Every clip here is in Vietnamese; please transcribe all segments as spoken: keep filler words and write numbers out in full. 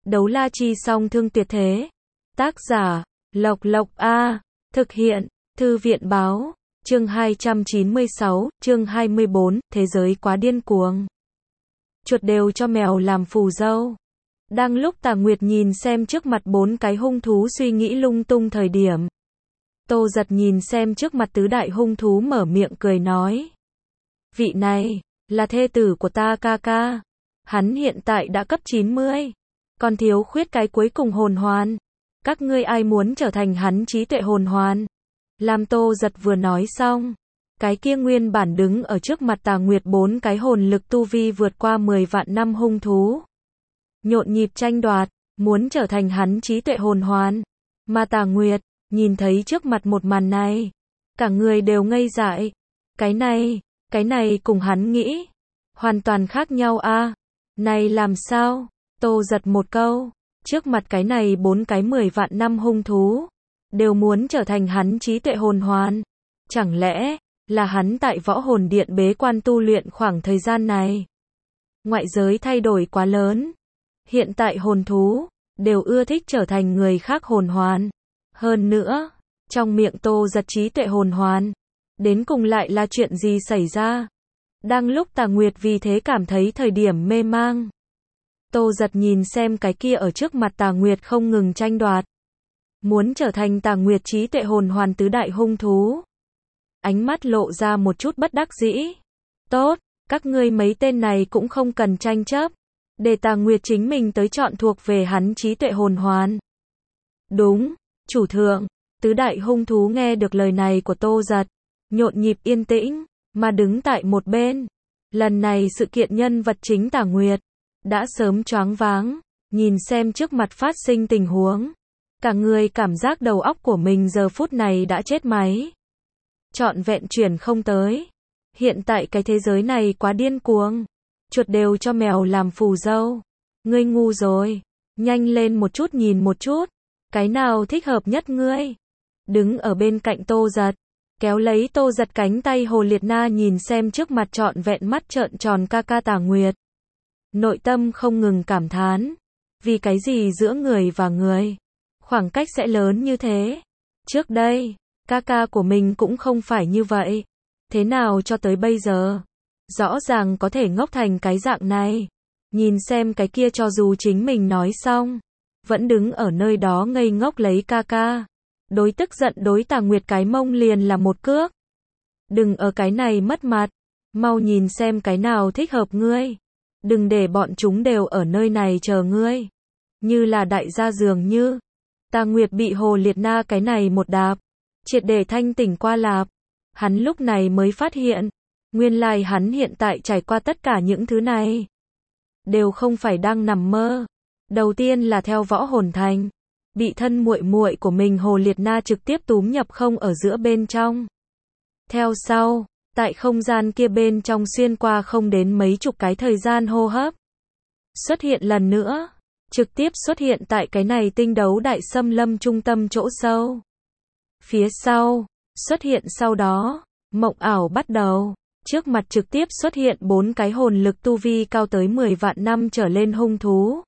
Đấu la chi song thương tuyệt thế. Tác giả, Lộc Lộc A. Thực hiện, Thư viện báo. Chương hai trăm chín mươi sáu, chương hai mươi bốn, thế giới quá điên cuồng. Chuột đều cho mèo làm phù dâu. Đang lúc Tà Nguyệt nhìn xem trước mặt bốn cái hung thú suy nghĩ lung tung thời điểm. Tô Giật nhìn xem trước mặt tứ đại hung thú mở miệng cười nói. Vị này, là thê tử của ta ca ca. Hắn hiện tại đã cấp chín mươi. Còn thiếu khuyết cái cuối cùng hồn hoàn. Các ngươi ai muốn trở thành hắn trí tuệ hồn hoàn? Làm Tô Giật vừa nói xong. Cái kia nguyên bản đứng ở trước mặt Tà Nguyệt bốn cái hồn lực tu vi vượt qua mười vạn năm hung thú. Nhộn nhịp tranh đoạt, muốn trở thành hắn trí tuệ hồn hoàn. Mà Tà Nguyệt, nhìn thấy trước mặt một màn này. Cả người đều ngây dại. Cái này, cái này cùng hắn nghĩ. Hoàn toàn khác nhau a. À? Này làm sao? Tô Giật một câu. Trước mặt cái này bốn cái mười vạn năm hung thú. Đều muốn trở thành hắn trí tuệ hồn hoàn. Chẳng lẽ, là hắn tại võ hồn điện bế quan tu luyện khoảng thời gian này. Ngoại giới thay đổi quá lớn. Hiện tại hồn thú, đều ưa thích trở thành người khác hồn hoàn. Hơn nữa, trong miệng Tô Giật trí tuệ hồn hoàn. Đến cùng lại là chuyện gì xảy ra? Đang lúc Tà Nguyệt vì thế cảm thấy thời điểm mê mang. Tô Giật nhìn xem cái kia ở trước mặt Tà Nguyệt không ngừng tranh đoạt. Muốn trở thành Tà Nguyệt trí tuệ hồn hoàn tứ đại hung thú. Ánh mắt lộ ra một chút bất đắc dĩ. Tốt, các ngươi mấy tên này cũng không cần tranh chấp. Để Tà Nguyệt chính mình tới chọn thuộc về hắn trí tuệ hồn hoàn. Đúng, chủ thượng. Tứ đại hung thú nghe được lời này của Tô Giật. Nhộn nhịp yên tĩnh, mà đứng tại một bên. Lần này sự kiện nhân vật chính Tà Nguyệt. Đã sớm choáng váng. Nhìn xem trước mặt phát sinh tình huống. Cả người cảm giác đầu óc của mình giờ phút này đã chết máy. Trọn vẹn chuyển không tới. Hiện tại cái thế giới này quá điên cuồng. Chuột đều cho mèo làm phù dâu. Ngươi ngu rồi. Nhanh lên một chút nhìn một chút. Cái nào thích hợp nhất ngươi? Đứng ở bên cạnh Tô Giật. Kéo lấy Tô Giật cánh tay Hồ Liệt Na nhìn xem trước mặt trọn vẹn mắt trợn tròn ca ca Tà Nguyệt. Nội tâm không ngừng cảm thán. Vì cái gì giữa người và người? Khoảng cách sẽ lớn như thế. Trước đây, ca ca của mình cũng không phải như vậy. Thế nào cho tới bây giờ? Rõ ràng có thể ngốc thành cái dạng này. Nhìn xem cái kia cho dù chính mình nói xong. Vẫn đứng ở nơi đó ngây ngốc lấy ca ca. Đối tức giận đối Tà Nguyệt cái mông liền là một cước. Đừng ở cái này mất mặt. Mau nhìn xem cái nào thích hợp ngươi. Đừng để bọn chúng đều ở nơi này chờ ngươi. Như là đại gia dường như. Tà Nguyệt bị Hồ Liệt Na cái này một đạp. Triệt để thanh tỉnh qua lạp. Hắn lúc này mới phát hiện. Nguyên lai hắn hiện tại trải qua tất cả những thứ này. Đều không phải đang nằm mơ. Đầu tiên là theo võ hồn thành. Bị thân muội muội của mình Hồ Liệt Na trực tiếp túm nhập không ở giữa bên trong. Theo sau, tại không gian kia bên trong xuyên qua không đến mấy chục cái thời gian hô hấp. Xuất hiện lần nữa. Trực tiếp xuất hiện tại cái này tinh đấu đại xâm lâm trung tâm chỗ sâu. Phía sau, xuất hiện sau đó, mộng ảo bắt đầu. Trước mặt trực tiếp xuất hiện bốn cái hồn lực tu vi cao tới mười vạn năm trở lên hung thú.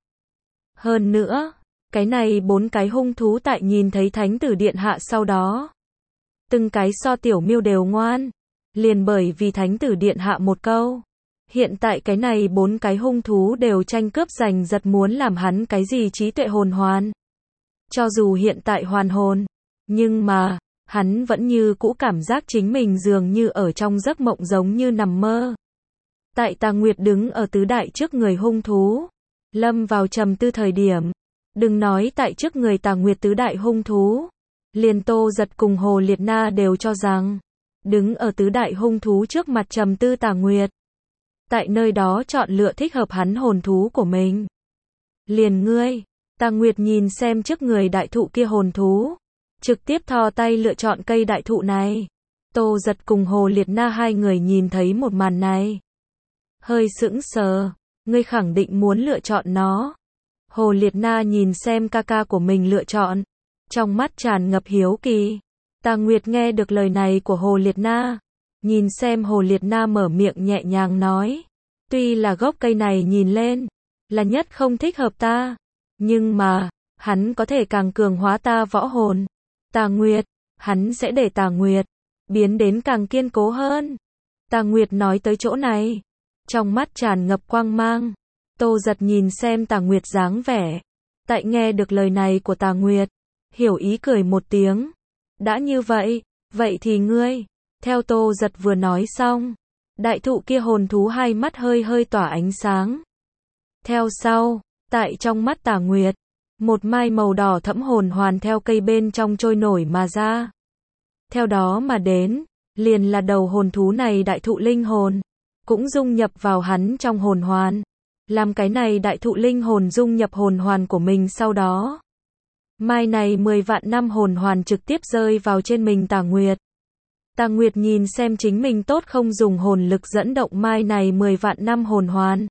Hơn nữa, cái này bốn cái hung thú tại nhìn thấy Thánh tử điện hạ sau đó. Từng cái so tiểu miêu đều ngoan. Liền bởi vì Thánh tử điện hạ một câu. Hiện tại cái này bốn cái hung thú đều tranh cướp giành giật muốn làm hắn cái gì trí tuệ hồn hoàn. Cho dù hiện tại hoàn hồn. Nhưng mà, hắn vẫn như cũ cảm giác chính mình dường như ở trong giấc mộng giống như nằm mơ. Tại Tà Nguyệt đứng ở tứ đại trước người hung thú. Lâm vào trầm tư thời điểm. Đừng nói tại trước người Tà Nguyệt tứ đại hung thú. Liền Tô Giật cùng Hồ Liệt Na đều cho rằng. Đứng ở tứ đại hung thú trước mặt trầm tư Tà Nguyệt. Tại nơi đó chọn lựa thích hợp hắn hồn thú của mình. Liền ngươi. Tà Nguyệt nhìn xem trước người đại thụ kia hồn thú. Trực tiếp thò tay lựa chọn cây đại thụ này. Tô Giật cùng Hồ Liệt Na hai người nhìn thấy một màn này. Hơi sững sờ. Ngươi khẳng định muốn lựa chọn nó. Hồ Liệt Na nhìn xem ca ca của mình lựa chọn. Trong mắt tràn ngập hiếu kỳ. Tà Nguyệt nghe được lời này của Hồ Liệt Na. Nhìn xem Hồ Liệt Na mở miệng nhẹ nhàng nói. Tuy là gốc cây này nhìn lên. Là nhất không thích hợp ta. Nhưng mà, hắn có thể càng cường hóa ta võ hồn. Tà Nguyệt, hắn sẽ để Tà Nguyệt biến đến càng kiên cố hơn. Tà Nguyệt nói tới chỗ này, trong mắt tràn ngập quang mang. Tô Giật nhìn xem Tà Nguyệt dáng vẻ, tại nghe được lời này của Tà Nguyệt, hiểu ý cười một tiếng. Đã như vậy, vậy thì ngươi, theo Tô Giật vừa nói xong, đại thụ kia hồn thú hai mắt hơi hơi tỏa ánh sáng. Theo sau, tại trong mắt Tà Nguyệt, một mai màu đỏ thẫm hồn hoàn theo cây bên trong trôi nổi mà ra. Theo đó mà đến, liền là đầu hồn thú này đại thụ linh hồn, cũng dung nhập vào hắn trong hồn hoàn. Làm cái này đại thụ linh hồn dung nhập hồn hoàn của mình sau đó. Mai này mười vạn năm hồn hoàn trực tiếp rơi vào trên mình Tà Nguyệt. Tà Nguyệt nhìn xem chính mình tốt không dùng hồn lực dẫn động mai này mười vạn năm hồn hoàn.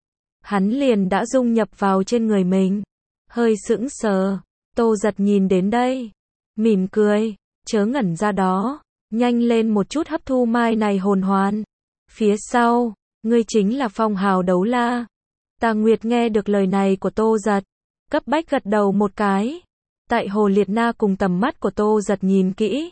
Hắn liền đã dung nhập vào trên người mình. Hơi sững sờ, Tô Giật nhìn đến đây, mỉm cười, chớ ngẩn ra đó, nhanh lên một chút hấp thu mai này hồn hoàn. Phía sau, ngươi chính là Phong Hào Đấu La. Tà Nguyệt nghe được lời này của Tô Giật, cấp bách gật đầu một cái. Tại Hồ Liệt Na cùng tầm mắt của Tô Giật nhìn kỹ,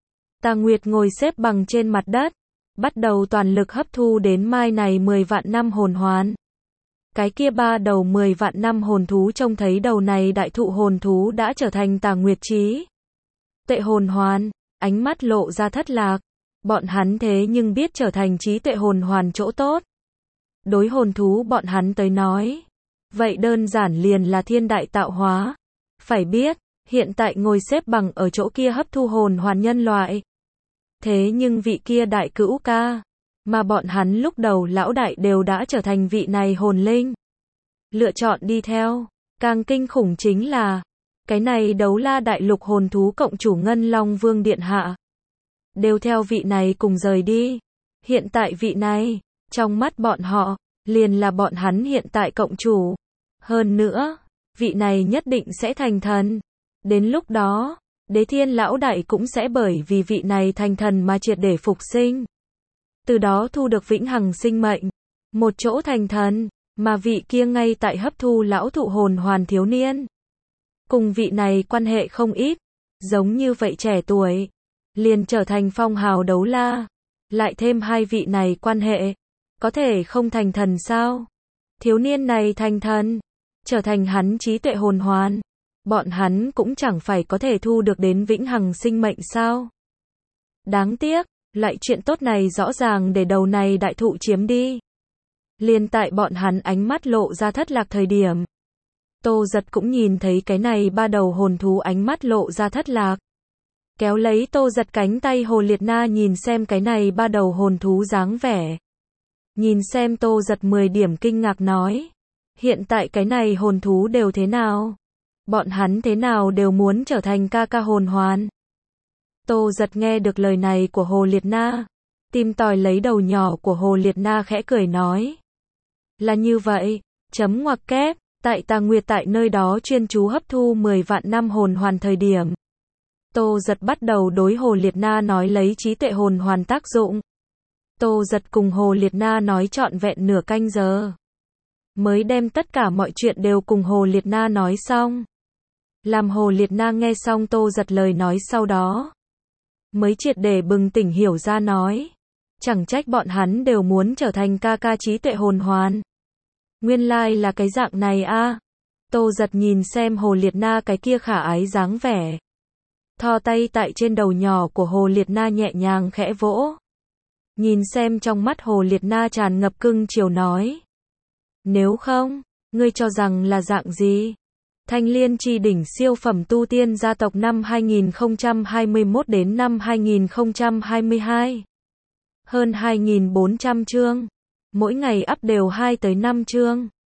Tà Nguyệt ngồi xếp bằng trên mặt đất, bắt đầu toàn lực hấp thu đến mai này mười vạn năm hồn hoàn. Cái kia ba đầu mười vạn năm hồn thú trông thấy đầu này đại thụ hồn thú đã trở thành Tà Nguyệt trí tuệ hồn hoàn, ánh mắt lộ ra thất lạc. Bọn hắn thế nhưng biết trở thành trí tuệ hồn hoàn chỗ tốt. Đối hồn thú bọn hắn tới nói, vậy đơn giản liền là thiên đại tạo hóa. Phải biết, hiện tại ngồi xếp bằng ở chỗ kia hấp thu hồn hoàn nhân loại. Thế nhưng vị kia đại cữu ca, mà bọn hắn lúc đầu lão đại đều đã trở thành vị này hồn linh. Lựa chọn đi theo, càng kinh khủng chính là, cái này Đấu La đại lục hồn thú cộng chủ Ngân Long Vương Điện Hạ. Đều theo vị này cùng rời đi. Hiện tại vị này, trong mắt bọn họ, liền là bọn hắn hiện tại cộng chủ. Hơn nữa, vị này nhất định sẽ thành thần. Đến lúc đó, Đế Thiên lão đại cũng sẽ bởi vì vị này thành thần mà triệt để phục sinh. Từ đó thu được vĩnh hằng sinh mệnh. Một chỗ thành thần, mà vị kia ngay tại hấp thu lão thụ hồn hoàn thiếu niên. Cùng vị này quan hệ không ít, giống như vậy trẻ tuổi, liền trở thành Phong Hào Đấu La. Lại thêm hai vị này quan hệ, có thể không thành thần sao? Thiếu niên này thành thần, trở thành hắn trí tuệ hồn hoàn, bọn hắn cũng chẳng phải có thể thu được đến vĩnh hằng sinh mệnh sao? Đáng tiếc, loại chuyện tốt này rõ ràng để đầu này đại thụ chiếm đi. Liền tại bọn hắn ánh mắt lộ ra thất lạc thời điểm, Tô Giật cũng nhìn thấy cái này ba đầu hồn thú ánh mắt lộ ra thất lạc. Kéo lấy Tô Giật cánh tay Hồ Liệt Na nhìn xem cái này ba đầu hồn thú dáng vẻ. Nhìn xem Tô Giật mười điểm kinh ngạc nói. Hiện tại cái này hồn thú đều thế nào? Bọn hắn thế nào đều muốn trở thành ca ca hồn hoàn. Tô Giật nghe được lời này của Hồ Liệt Na. Tìm tòi lấy đầu nhỏ của Hồ Liệt Na khẽ cười nói. Là như vậy, chấm ngoặc kép, tại Tà Nguyệt tại nơi đó chuyên chú hấp thu mười vạn năm hồn hoàn thời điểm. Tô Giật bắt đầu đối Hồ Liệt Na nói lấy trí tuệ hồn hoàn tác dụng. Tô Giật cùng Hồ Liệt Na nói trọn vẹn nửa canh giờ. Mới đem tất cả mọi chuyện đều cùng Hồ Liệt Na nói xong. Làm Hồ Liệt Na nghe xong Tô Giật lời nói sau đó. Mới triệt để bừng tỉnh hiểu ra nói. Chẳng trách bọn hắn đều muốn trở thành ca ca trí tuệ hồn hoàn. Nguyên lai là cái dạng này a. Tô Giật nhìn xem Hồ Liệt Na cái kia khả ái dáng vẻ. Thò tay tại trên đầu nhỏ của Hồ Liệt Na nhẹ nhàng khẽ vỗ. Nhìn xem trong mắt Hồ Liệt Na tràn ngập cưng chiều nói. Nếu không, ngươi cho rằng là dạng gì? Thanh Liên Chi đỉnh siêu phẩm tu tiên gia tộc năm hai nghìn không trăm hai mươi mốt đến năm hai nghìn không trăm hai mươi hai. Hơn hai nghìn bốn trăm chương. Mỗi ngày up đều hai tới năm chương.